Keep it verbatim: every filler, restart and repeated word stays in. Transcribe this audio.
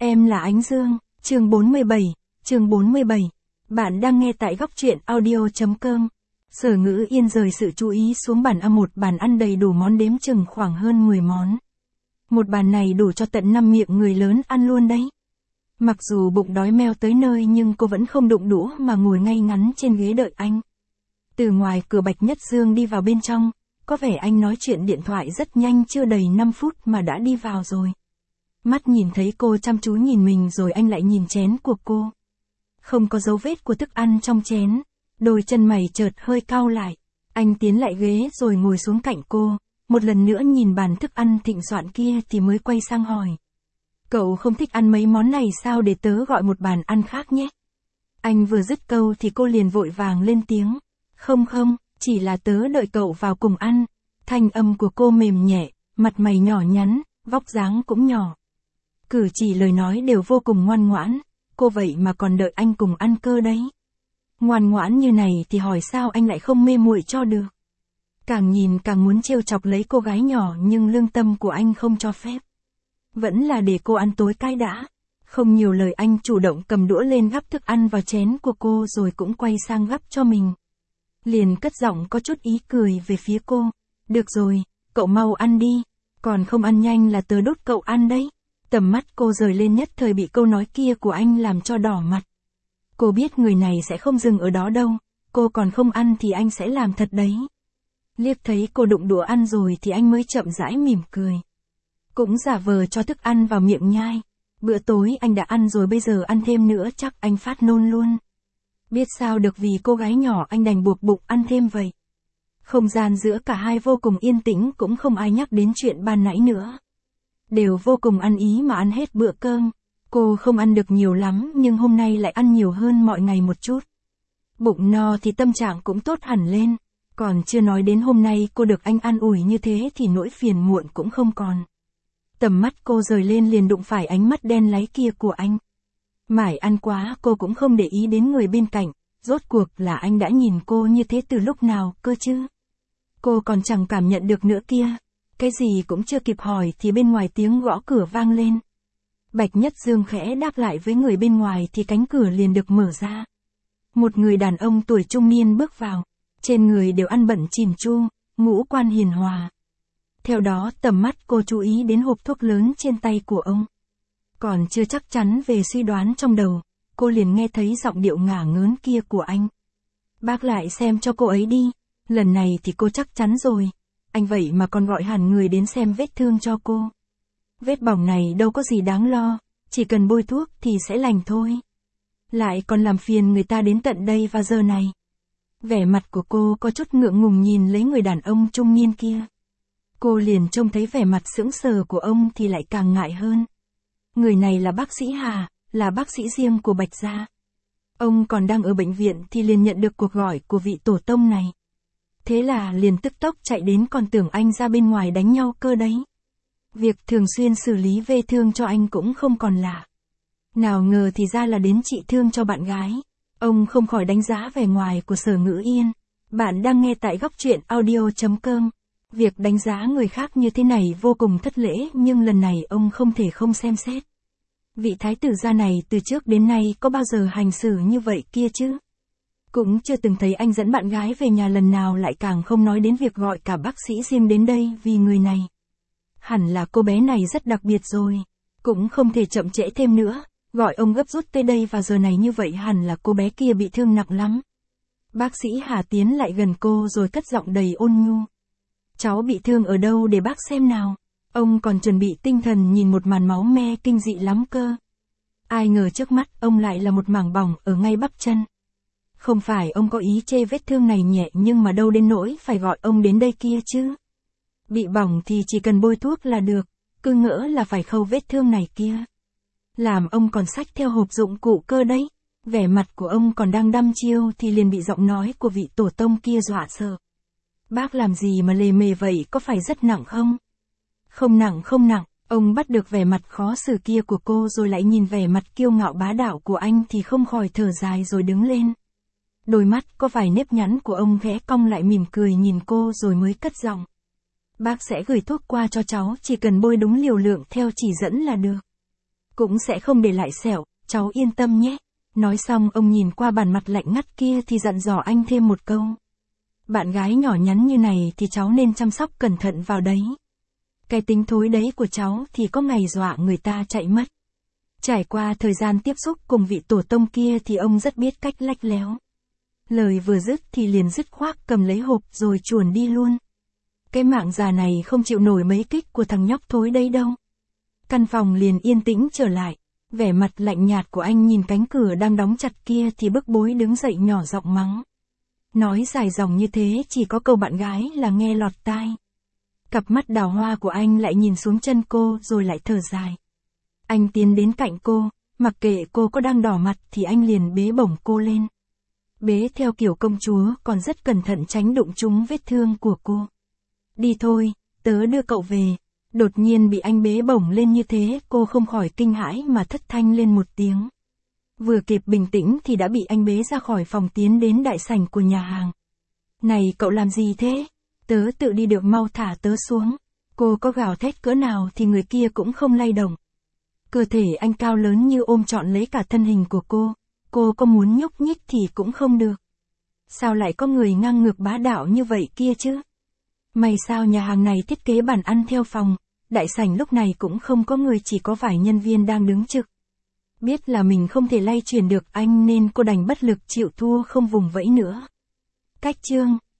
Em là Ánh Dương, chương bốn mươi bảy, chương bốn mươi bảy. Bạn đang nghe tại góc truyện audio.com. Sở Ngữ Yên rời sự chú ý xuống bàn ăn, một bàn ăn đầy đủ món đếm chừng khoảng hơn mười món. Một bàn này đủ cho tận năm miệng người lớn ăn luôn đấy. Mặc dù bụng đói meo tới nơi nhưng cô vẫn không đụng đũa mà ngồi ngay ngắn trên ghế đợi anh. Từ ngoài cửa Bạch Nhất Dương đi vào bên trong, có vẻ anh nói chuyện điện thoại rất nhanh, chưa đầy năm phút mà đã đi vào rồi. Mắt nhìn thấy cô chăm chú nhìn mình rồi anh lại nhìn chén của cô. Không có dấu vết của thức ăn trong chén, đôi chân mày chợt hơi cau lại. Anh tiến lại ghế rồi ngồi xuống cạnh cô, một lần nữa nhìn bàn thức ăn thịnh soạn kia thì mới quay sang hỏi. Cậu không thích ăn mấy món này sao, để tớ gọi một bàn ăn khác nhé. Anh vừa dứt câu thì cô liền vội vàng lên tiếng. Không không, chỉ là tớ đợi cậu vào cùng ăn. Thanh âm của cô mềm nhẹ, mặt mày nhỏ nhắn, vóc dáng cũng nhỏ. Cử chỉ lời nói đều vô cùng ngoan ngoãn, cô vậy mà còn đợi anh cùng ăn cơ đấy. Ngoan ngoãn như này thì hỏi sao anh lại không mê muội cho được. Càng nhìn càng muốn trêu chọc lấy cô gái nhỏ nhưng lương tâm của anh không cho phép. Vẫn là để cô ăn tối cái đã. Không nhiều lời, anh chủ động cầm đũa lên gắp thức ăn vào chén của cô rồi cũng quay sang gắp cho mình. Liền cất giọng có chút ý cười về phía cô. Được rồi, cậu mau ăn đi, còn không ăn nhanh là tớ đốt cậu ăn đấy. Tầm mắt cô rời lên, nhất thời bị câu nói kia của anh làm cho đỏ mặt. Cô biết người này sẽ không dừng ở đó đâu, cô còn không ăn thì anh sẽ làm thật đấy. Liếc thấy cô đụng đũa ăn rồi thì anh mới chậm rãi mỉm cười. Cũng giả vờ cho thức ăn vào miệng nhai. Bữa tối anh đã ăn rồi, bây giờ ăn thêm nữa chắc anh phát nôn luôn. Biết sao được, vì cô gái nhỏ anh đành buộc bụng ăn thêm vậy. Không gian giữa cả hai vô cùng yên tĩnh, cũng không ai nhắc đến chuyện ban nãy nữa. Đều vô cùng ăn ý mà ăn hết bữa cơm. Cô không ăn được nhiều lắm nhưng hôm nay lại ăn nhiều hơn mọi ngày một chút. Bụng no thì tâm trạng cũng tốt hẳn lên. Còn chưa nói đến hôm nay cô được anh an ủi như thế thì nỗi phiền muộn cũng không còn. Tầm mắt cô rời lên liền đụng phải ánh mắt đen láy kia của anh. Mải ăn quá cô cũng không để ý đến người bên cạnh. Rốt cuộc là anh đã nhìn cô như thế từ lúc nào cơ chứ? Cô còn chẳng cảm nhận được nữa kia. Cái gì cũng chưa kịp hỏi thì bên ngoài tiếng gõ cửa vang lên. Bạch Nhất Dương khẽ đáp lại với người bên ngoài thì cánh cửa liền được mở ra. Một người đàn ông tuổi trung niên bước vào. Trên người đều ăn bận chỉn chu, ngũ quan hiền hòa. Theo đó tầm mắt cô chú ý đến hộp thuốc lớn trên tay của ông. Còn chưa chắc chắn về suy đoán trong đầu, cô liền nghe thấy giọng điệu ngả ngớn kia của anh. Bác lại xem cho cô ấy đi, lần này thì cô chắc chắn rồi. Anh vậy mà còn gọi hẳn người đến xem vết thương cho cô. Vết bỏng này đâu có gì đáng lo, chỉ cần bôi thuốc thì sẽ lành thôi. Lại còn làm phiền người ta đến tận đây vào giờ này. Vẻ mặt của cô có chút ngượng ngùng nhìn lấy người đàn ông trung niên kia. Cô liền trông thấy vẻ mặt sững sờ của ông thì lại càng ngại hơn. Người này là bác sĩ Hà, là bác sĩ riêng của Bạch gia. Ông còn đang ở bệnh viện thì liền nhận được cuộc gọi của vị tổ tông này. Thế là liền tức tốc chạy đến, còn tưởng anh ra bên ngoài đánh nhau cơ đấy. Việc thường xuyên xử lý vết thương cho anh cũng không còn lạ. Nào ngờ thì ra là đến trị thương cho bạn gái. Ông không khỏi đánh giá vẻ ngoài của Sở Ngữ Yên. Bạn đang nghe tại góc truyện audio.com. Việc đánh giá người khác như thế này vô cùng thất lễ, nhưng lần này ông không thể không xem xét. Vị thái tử gia này từ trước đến nay có bao giờ hành xử như vậy kia chứ? Cũng chưa từng thấy anh dẫn bạn gái về nhà lần nào, lại càng không nói đến việc gọi cả bác sĩ riêng đến đây vì người này. Hẳn là cô bé này rất đặc biệt rồi. Cũng không thể chậm trễ thêm nữa. Gọi ông gấp rút tới đây vào giờ này như vậy, hẳn là cô bé kia bị thương nặng lắm. Bác sĩ Hà tiến lại gần cô rồi cất giọng đầy ôn nhu. Cháu bị thương ở đâu để bác xem nào. Ông còn chuẩn bị tinh thần nhìn một màn máu me kinh dị lắm cơ. Ai ngờ trước mắt ông lại là một mảng bỏng ở ngay bắp chân. Không phải ông có ý chê vết thương này nhẹ, nhưng mà đâu đến nỗi phải gọi ông đến đây kia chứ. Bị bỏng thì chỉ cần bôi thuốc là được, cứ ngỡ là phải khâu vết thương này kia. Làm ông còn xách theo hộp dụng cụ cơ đấy. Vẻ mặt của ông còn đang đăm chiêu thì liền bị giọng nói của vị tổ tông kia dọa sợ. Bác làm gì mà lề mề vậy, có phải rất nặng không? Không nặng không nặng. Ông bắt được vẻ mặt khó xử kia của cô rồi lại nhìn vẻ mặt kiêu ngạo bá đạo của anh thì không khỏi thở dài rồi đứng lên. Đôi mắt có vài nếp nhăn của ông khẽ cong lại, mỉm cười nhìn cô rồi mới cất giọng. Bác sẽ gửi thuốc qua cho cháu, chỉ cần bôi đúng liều lượng theo chỉ dẫn là được. cũng sẽ không để lại sẹo, cháu yên tâm nhé. Nói xong ông nhìn qua bàn mặt lạnh ngắt kia thì dặn dò anh thêm một câu. Bạn gái nhỏ nhắn như này thì cháu nên chăm sóc cẩn thận vào đấy. Cái tính thối đấy của cháu thì có ngày dọa người ta chạy mất. Trải qua thời gian tiếp xúc cùng vị tổ tông kia thì ông rất biết cách lách léo. Lời vừa dứt thì liền dứt khoát cầm lấy hộp rồi chuồn đi luôn. Cái mạng già này không chịu nổi mấy kích của thằng nhóc thối đấy đâu. Căn phòng liền yên tĩnh trở lại. Vẻ mặt lạnh nhạt của anh nhìn cánh cửa đang đóng chặt kia thì bức bối đứng dậy nhỏ giọng mắng. Nói dài dòng như thế chỉ có câu bạn gái là nghe lọt tai. Cặp mắt đào hoa của anh lại nhìn xuống chân cô rồi lại thở dài. Anh tiến đến cạnh cô, mặc kệ cô có đang đỏ mặt thì anh liền bế bổng cô lên. Bế theo kiểu công chúa còn rất cẩn thận tránh đụng trúng vết thương của cô. Đi thôi, tớ đưa cậu về. Đột nhiên bị anh bế bổng lên như thế cô không khỏi kinh hãi mà thất thanh lên một tiếng. Vừa kịp bình tĩnh thì đã bị anh bế ra khỏi phòng tiến đến đại sảnh của nhà hàng. Này cậu làm gì thế? Tớ tự đi được, mau thả tớ xuống. Cô có gào thét cỡ nào thì người kia cũng không lay động. Cơ thể anh cao lớn như ôm trọn lấy cả thân hình của cô. Cô có muốn nhúc nhích thì cũng không được. Sao lại có người ngang ngược bá đạo như vậy kia chứ? May sao nhà hàng này thiết kế bàn ăn theo phòng, đại sảnh lúc này cũng không có người, chỉ có vài nhân viên đang đứng trực. Biết là mình không thể lay chuyển được anh nên cô đành bất lực chịu thua không vùng vẫy nữa. Cách chương